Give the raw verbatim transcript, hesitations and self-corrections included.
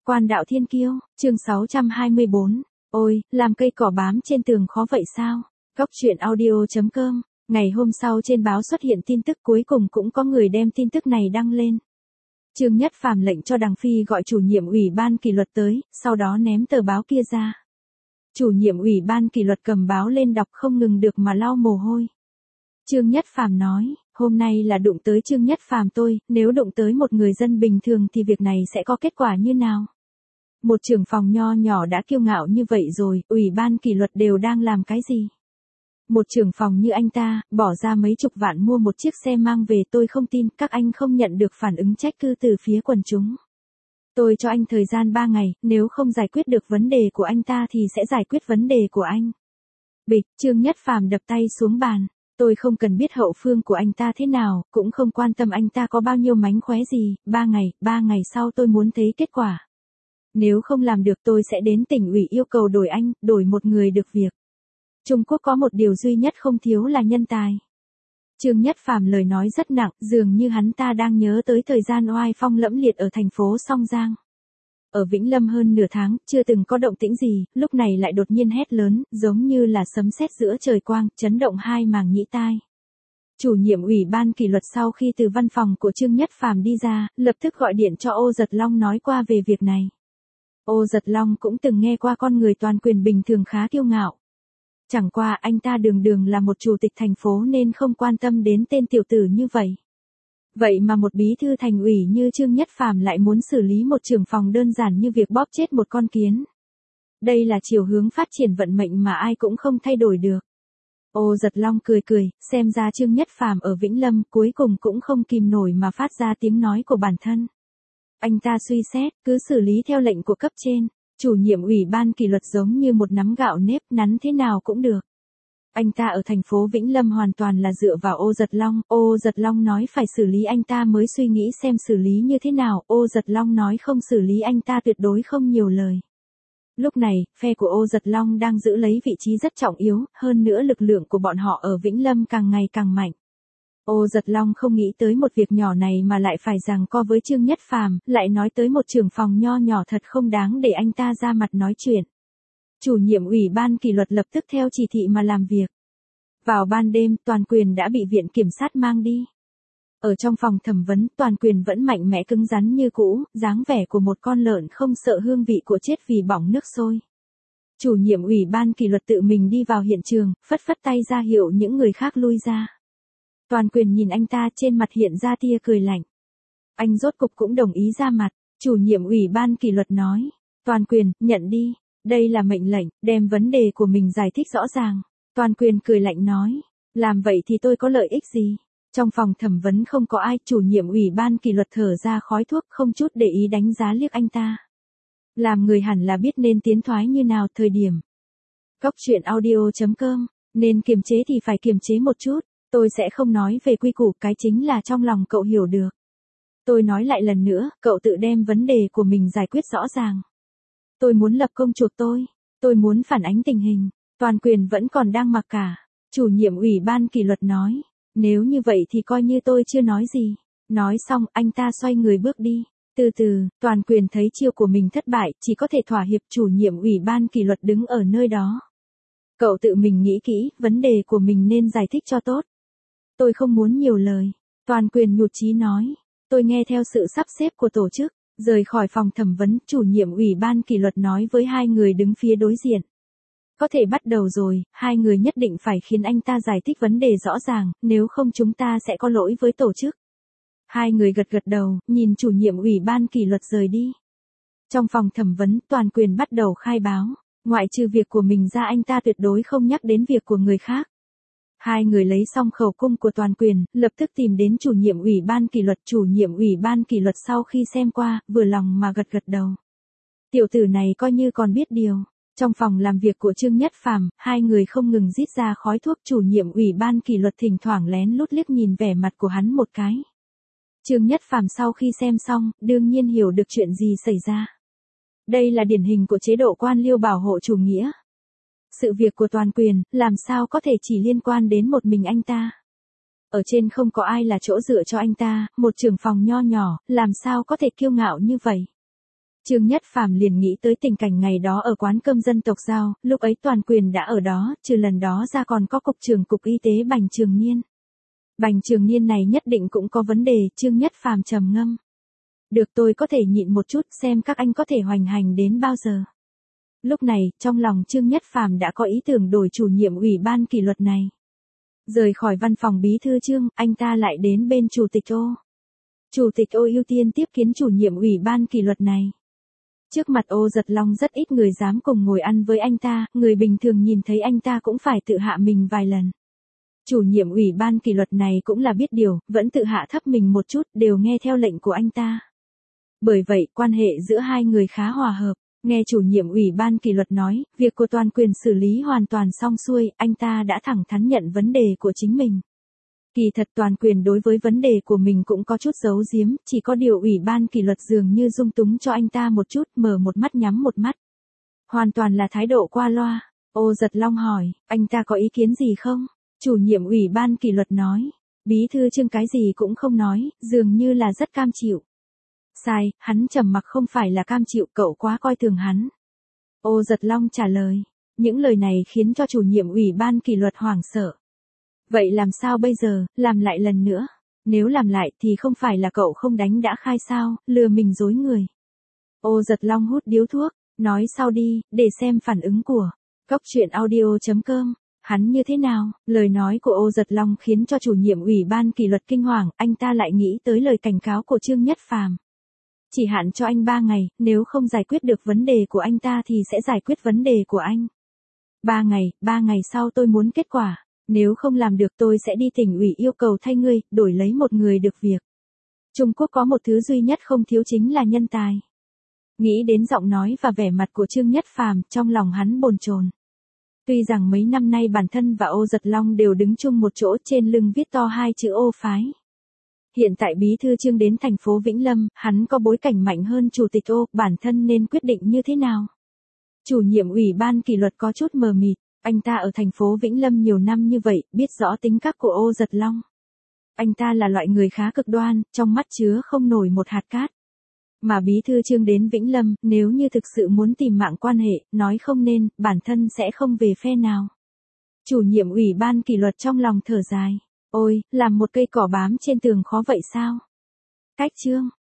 Quan đạo thiên kiêu, chương sáu trăm hai mươi bốn. Ôi, làm cây cỏ bám trên tường khó vậy sao? Góc truyện audio chấm com. Ngày hôm sau trên báo xuất hiện tin tức, cuối cùng cũng có người đem tin tức này đăng lên. Trương Nhất Phàm lệnh cho Đằng Phi gọi chủ nhiệm ủy ban kỷ luật tới, sau đó ném tờ báo kia ra. Chủ nhiệm ủy ban kỷ luật cầm báo lên đọc không ngừng được mà lau mồ hôi. Trương Nhất Phàm nói, hôm nay là đụng tới Trương Nhất Phàm tôi, nếu đụng tới một người dân bình thường thì việc này sẽ có kết quả như nào? Một trưởng phòng nho nhỏ đã kiêu ngạo như vậy rồi, ủy ban kỷ luật đều đang làm cái gì? Một trưởng phòng như anh ta, bỏ ra mấy chục vạn mua một chiếc xe mang về, tôi không tin các anh không nhận được phản ứng trách cứ từ phía quần chúng. Tôi cho anh thời gian ba ngày, nếu không giải quyết được vấn đề của anh ta thì sẽ giải quyết vấn đề của anh. Bịch, Trương Nhất Phàm đập tay xuống bàn. Tôi không cần biết hậu phương của anh ta thế nào, cũng không quan tâm anh ta có bao nhiêu mánh khóe gì, ba ngày, ba ngày sau tôi muốn thấy kết quả. Nếu không làm được tôi sẽ đến tỉnh ủy yêu cầu đổi anh, đổi một người được việc. Trung Quốc có một điều duy nhất không thiếu là nhân tài. Trương Nhất Phàm lời nói rất nặng, dường như hắn ta đang nhớ tới thời gian oai phong lẫm liệt ở thành phố Song Giang. Ở Vĩnh Lâm hơn nửa tháng, chưa từng có động tĩnh gì, lúc này lại đột nhiên hét lớn, giống như là sấm sét giữa trời quang, chấn động hai màng nhĩ tai. Chủ nhiệm ủy ban kỷ luật sau khi từ văn phòng của Trương Nhất Phàm đi ra, lập tức gọi điện cho Ô Giật Long nói qua về việc này. Ô Giật Long cũng từng nghe qua con người toàn quyền bình thường khá kiêu ngạo. Chẳng qua anh ta đường đường là một chủ tịch thành phố nên không quan tâm đến tên tiểu tử như vậy. Vậy mà một bí thư thành ủy như Trương Nhất Phàm lại muốn xử lý một trưởng phòng đơn giản như việc bóp chết một con kiến. Đây là chiều hướng phát triển vận mệnh mà ai cũng không thay đổi được. Ô Giật Long cười cười, xem ra Trương Nhất Phàm ở Vĩnh Lâm cuối cùng cũng không kìm nổi mà phát ra tiếng nói của bản thân. Anh ta suy xét, cứ xử lý theo lệnh của cấp trên. Chủ nhiệm ủy ban kỷ luật giống như một nắm gạo nếp, nắn thế nào cũng được. Anh ta ở thành phố Vĩnh Lâm hoàn toàn là dựa vào Ô Giật Long, Ô Giật Long nói phải xử lý anh ta mới suy nghĩ xem xử lý như thế nào, Ô Giật Long nói không xử lý anh ta tuyệt đối không nhiều lời. Lúc này, phe của Ô Giật Long đang giữ lấy vị trí rất trọng yếu, hơn nữa lực lượng của bọn họ ở Vĩnh Lâm càng ngày càng mạnh. Ô Giật Long không nghĩ tới một việc nhỏ này mà lại phải giằng co với Trương Nhất Phàm, lại nói tới một trưởng phòng nho nhỏ thật không đáng để anh ta ra mặt nói chuyện. Chủ nhiệm ủy ban kỷ luật lập tức theo chỉ thị mà làm việc. Vào ban đêm, Toàn Quyền đã bị viện kiểm sát mang đi. Ở trong phòng thẩm vấn, Toàn Quyền vẫn mạnh mẽ cứng rắn như cũ, dáng vẻ của một con lợn không sợ hương vị của chết vì bỏng nước sôi. Chủ nhiệm ủy ban kỷ luật tự mình đi vào hiện trường, phất phất tay ra hiệu những người khác lui ra. Toàn Quyền nhìn anh ta, trên mặt hiện ra tia cười lạnh. Anh rốt cục cũng đồng ý ra mặt, chủ nhiệm ủy ban kỷ luật nói. Toàn Quyền, nhận đi, đây là mệnh lệnh, đem vấn đề của mình giải thích rõ ràng. Toàn Quyền cười lạnh nói, làm vậy thì tôi có lợi ích gì? Trong phòng thẩm vấn không có ai, chủ nhiệm ủy ban kỷ luật thở ra khói thuốc không chút để ý đánh giá liếc anh ta. Làm người hẳn là biết nên tiến thoái như nào thời điểm. Góc truyện audio chấm com, nên kiềm chế thì phải kiềm chế một chút. Tôi sẽ không nói về quy củ, cái chính là trong lòng cậu hiểu được. Tôi nói lại lần nữa, cậu tự đem vấn đề của mình giải quyết rõ ràng. Tôi muốn lập công chuộc tôi. Tôi muốn phản ánh tình hình. Toàn Quyền vẫn còn đang mặc cả. Chủ nhiệm ủy ban kỷ luật nói. Nếu như vậy thì coi như tôi chưa nói gì. Nói xong, anh ta xoay người bước đi. Từ từ, Toàn Quyền thấy chiêu của mình thất bại, chỉ có thể thỏa hiệp. Chủ nhiệm ủy ban kỷ luật đứng ở nơi đó. Cậu tự mình nghĩ kỹ, vấn đề của mình nên giải thích cho tốt. Tôi không muốn nhiều lời. Toàn Quyền nhụt chí nói. Tôi nghe theo sự sắp xếp của tổ chức. Rời khỏi phòng thẩm vấn, chủ nhiệm ủy ban kỷ luật nói với hai người đứng phía đối diện. Có thể bắt đầu rồi, hai người nhất định phải khiến anh ta giải thích vấn đề rõ ràng, nếu không chúng ta sẽ có lỗi với tổ chức. Hai người gật gật đầu, nhìn chủ nhiệm ủy ban kỷ luật rời đi. Trong phòng thẩm vấn, Toàn Quyền bắt đầu khai báo. Ngoại trừ việc của mình ra anh ta tuyệt đối không nhắc đến việc của người khác. Hai người lấy xong khẩu cung của Toàn Quyền, lập tức tìm đến chủ nhiệm ủy ban kỷ luật. Chủ nhiệm ủy ban kỷ luật sau khi xem qua, vừa lòng mà gật gật đầu. Tiểu tử này coi như còn biết điều. Trong phòng làm việc của Trương Nhất Phàm, hai người không ngừng rít ra khói thuốc. Chủ nhiệm ủy ban kỷ luật thỉnh thoảng lén lút liếc nhìn vẻ mặt của hắn một cái. Trương Nhất Phàm sau khi xem xong, đương nhiên hiểu được chuyện gì xảy ra. Đây là điển hình của chế độ quan liêu bảo hộ chủ nghĩa. Sự việc của Toàn Quyền, làm sao có thể chỉ liên quan đến một mình anh ta. Ở trên không có ai là chỗ dựa cho anh ta, một trưởng phòng nho nhỏ, làm sao có thể kiêu ngạo như vậy. Trương Nhất Phàm liền nghĩ tới tình cảnh ngày đó ở quán cơm dân tộc Giao, lúc ấy Toàn Quyền đã ở đó, trừ lần đó ra còn có cục trưởng cục y tế Bành Trường Niên. Bành Trường Niên này nhất định cũng có vấn đề, Trương Nhất Phàm trầm ngâm. Được, tôi có thể nhịn một chút, xem các anh có thể hoành hành đến bao giờ. Lúc này, trong lòng Trương Nhất Phàm đã có ý tưởng đổi chủ nhiệm ủy ban kỷ luật này. Rời khỏi văn phòng bí thư Trương, anh ta lại đến bên chủ tịch Ô. Chủ tịch Ô ưu tiên tiếp kiến chủ nhiệm ủy ban kỷ luật này. Trước mặt Ô Giật Long rất ít người dám cùng ngồi ăn với anh ta, người bình thường nhìn thấy anh ta cũng phải tự hạ mình vài lần. Chủ nhiệm ủy ban kỷ luật này cũng là biết điều, vẫn tự hạ thấp mình một chút, đều nghe theo lệnh của anh ta. Bởi vậy, quan hệ giữa hai người khá hòa hợp. Nghe chủ nhiệm ủy ban kỷ luật nói, việc của Toàn Quyền xử lý hoàn toàn xong xuôi, anh ta đã thẳng thắn nhận vấn đề của chính mình. Kỳ thật Toàn Quyền đối với vấn đề của mình cũng có chút giấu giếm, chỉ có điều ủy ban kỷ luật dường như dung túng cho anh ta một chút, mở một mắt nhắm một mắt. Hoàn toàn là thái độ qua loa. Ô Giật Long hỏi, anh ta có ý kiến gì không? Chủ nhiệm ủy ban kỷ luật nói, bí thư Trương cái gì cũng không nói, dường như là rất cam chịu. Sai, hắn trầm mặc không phải là cam chịu, cậu quá coi thường hắn. Ô Giật Long trả lời, những lời này khiến cho chủ nhiệm ủy ban kỷ luật hoảng sợ. Vậy làm sao bây giờ, làm lại lần nữa? Nếu làm lại thì không phải là cậu không đánh đã khai sao, lừa mình dối người. Ô Giật Long hút điếu thuốc, nói sau đi, để xem phản ứng của Cốc truyện audio chấm com. Hắn như thế nào? Lời nói của Ô Giật Long khiến cho chủ nhiệm ủy ban kỷ luật kinh hoàng, anh ta lại nghĩ tới lời cảnh cáo của Trương Nhất Phàm. Chỉ hạn cho anh ba ngày, nếu không giải quyết được vấn đề của anh ta thì sẽ giải quyết vấn đề của anh. Ba ngày, ba ngày sau tôi muốn kết quả. Nếu không làm được tôi sẽ đi tỉnh ủy yêu cầu thay ngươi, đổi lấy một người được việc. Trung Quốc có một thứ duy nhất không thiếu chính là nhân tài. Nghĩ đến giọng nói và vẻ mặt của Trương Nhất Phàm, trong lòng hắn bồn chồn. Tuy rằng mấy năm nay bản thân và Ô Giật Long đều đứng chung một chỗ, trên lưng viết to hai chữ Ô phái. Hiện tại bí thư Trương đến thành phố Vĩnh Lâm, hắn có bối cảnh mạnh hơn chủ tịch Ô, bản thân nên quyết định như thế nào? Chủ nhiệm ủy ban kỷ luật có chút mờ mịt, anh ta ở thành phố Vĩnh Lâm nhiều năm như vậy, biết rõ tính cách của Ô Giật Long. Anh ta là loại người khá cực đoan, trong mắt chứa không nổi một hạt cát. Mà bí thư Trương đến Vĩnh Lâm, nếu như thực sự muốn tìm mạng quan hệ, nói không nên, bản thân sẽ không về phe nào. Chủ nhiệm ủy ban kỷ luật trong lòng thở dài. Ôi, làm một cây cỏ bám trên tường khó vậy sao? Cách Trương,